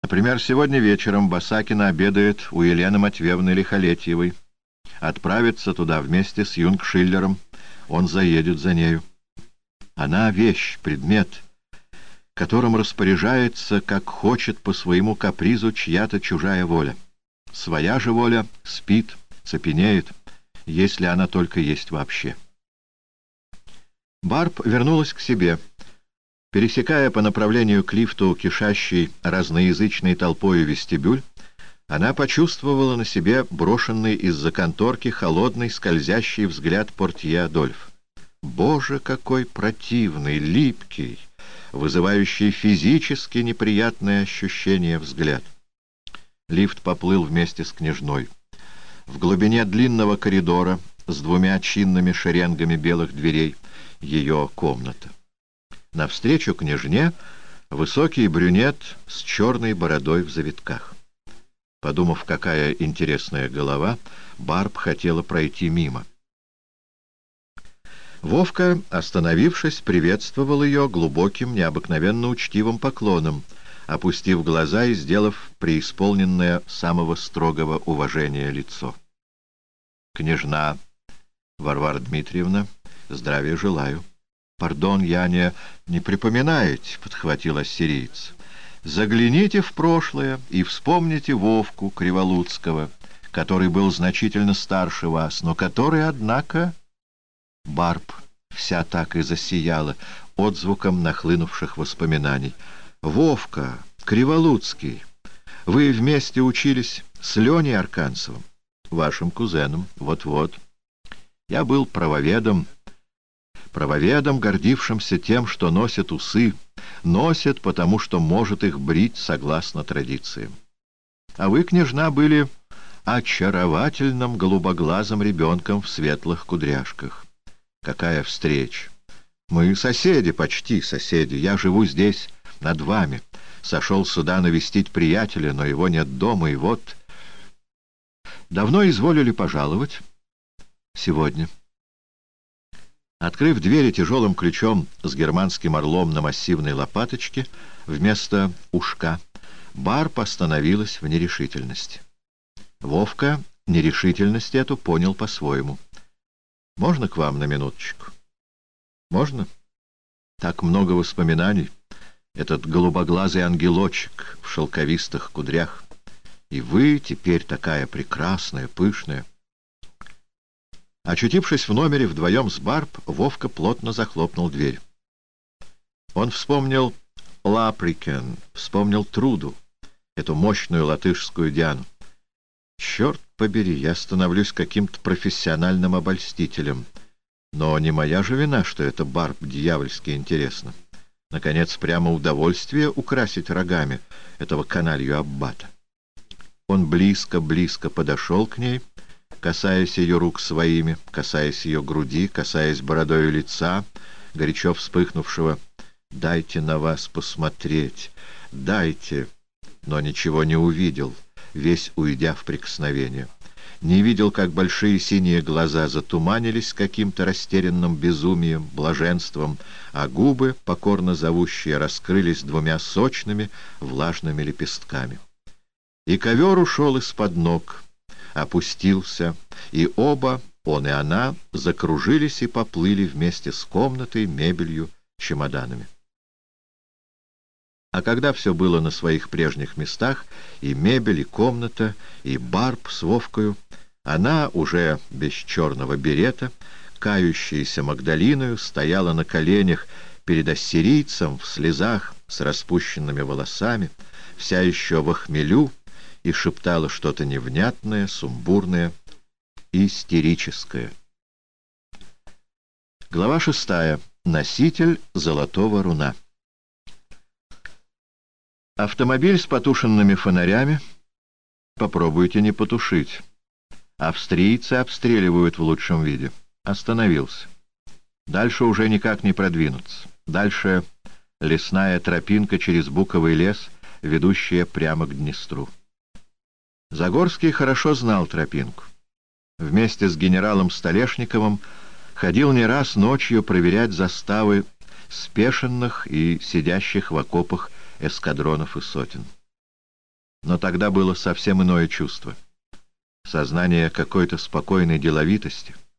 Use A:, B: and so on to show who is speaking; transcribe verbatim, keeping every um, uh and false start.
A: Например, сегодня вечером Басакина обедает у Елены Матвеевны Лихолетьевой. Отправится туда вместе с Юнгшиллером. Он заедет за нею. Она — вещь, предмет, которым распоряжается, как хочет по своему капризу чья-то чужая воля. Своя же воля спит, цепенеет, если она только есть вообще. Барб вернулась к себе. Пересекая по направлению к лифту кишащий разноязычной толпою вестибюль, она почувствовала на себе брошенный из-за конторки холодный скользящий взгляд портье Адольф. Боже, какой противный, липкий, вызывающий физически неприятное ощущение взгляд. Лифт поплыл вместе с княжной. В глубине длинного коридора с двумя чинными шеренгами белых дверей ее комната. Навстречу княжне высокий брюнет с черной бородой в завитках. Подумав, какая интересная голова, Барб хотела пройти мимо. Вовка, остановившись, приветствовал ее глубоким, необыкновенно учтивым поклоном, опустив глаза и сделав преисполненное самого строгого уважения лицо. «Княжна Варвара Дмитриевна, здравия желаю». «Пардон, я не... не припоминаете», — подхватил ассириец. «Загляните в прошлое и вспомните Вовку Криволуцкого, который был значительно старше вас, но который, однако...» Барб вся так и засияла отзвуком нахлынувших воспоминаний. «Вовка Криволуцкий, вы вместе учились с Леней Арканцевым, вашим кузеном, вот-вот. Я был правоведом, правоведом, гордившимся тем, что носит усы, носит, потому что может их брить согласно традициям. А вы, княжна, были очаровательным голубоглазым ребенком в светлых кудряшках. Какая встреча! Мы соседи, почти соседи. Я живу здесь, над вами. Сошел сюда навестить приятеля, но его нет дома, и вот... Давно изволили пожаловать? Сегодня». Открыв двери тяжелым ключом с германским орлом на массивной лопаточке вместо ушка, Барб остановилась в нерешительности. Вовка нерешительность эту понял по-своему. «Можно к вам на минуточку?» «Можно?» Так много воспоминаний. Этот голубоглазый ангелочек в шелковистых кудрях. И вы теперь такая прекрасная, пышная. Очутившись в номере вдвоем с Барб, Вовка плотно захлопнул дверь. Он вспомнил Лаприкен, вспомнил Труду, эту мощную латышскую Диану. Черт побери, я становлюсь каким-то профессиональным обольстителем. Но не моя же вина, что это Барб дьявольски интересно. Наконец, прямо удовольствие украсить рогами этого каналью аббата. Он близко-близко подошел к ней, касаясь ее рук своими, касаясь ее груди, касаясь бородою лица, горячо вспыхнувшего. «Дайте на вас посмотреть, дайте!» Но ничего не увидел, весь уйдя в прикосновение. Не видел, как большие синие глаза затуманились каким-то растерянным безумием, блаженством, а губы, покорно зовущие, раскрылись двумя сочными влажными лепестками. И ковер ушел из-под ног, опустился, и оба, он и она, закружились и поплыли вместе с комнатой, мебелью, чемоданами. А когда все было на своих прежних местах, и мебель, и комната, и Барб с Вовкою, она, уже без черного берета, кающаяся Магдалиною, стояла на коленях перед ассирийцем в слезах с распущенными волосами, вся еще во хмелю, и шептала что-то невнятное, сумбурное, истерическое. Глава шестая. Носитель золотого руна. Автомобиль с потушенными фонарями попробуйте не потушить. Австрийцы обстреливают в лучшем виде. Остановился. Дальше уже никак не продвинуться. Дальше лесная тропинка через буковый лес, ведущая прямо к Днестру. Загорский хорошо знал тропинку. Вместе с генералом Столешниковым ходил не раз ночью проверять заставы спешенных и сидящих в окопах эскадронов и сотен. Но тогда было совсем иное чувство. Сознание какой-то спокойной деловитости,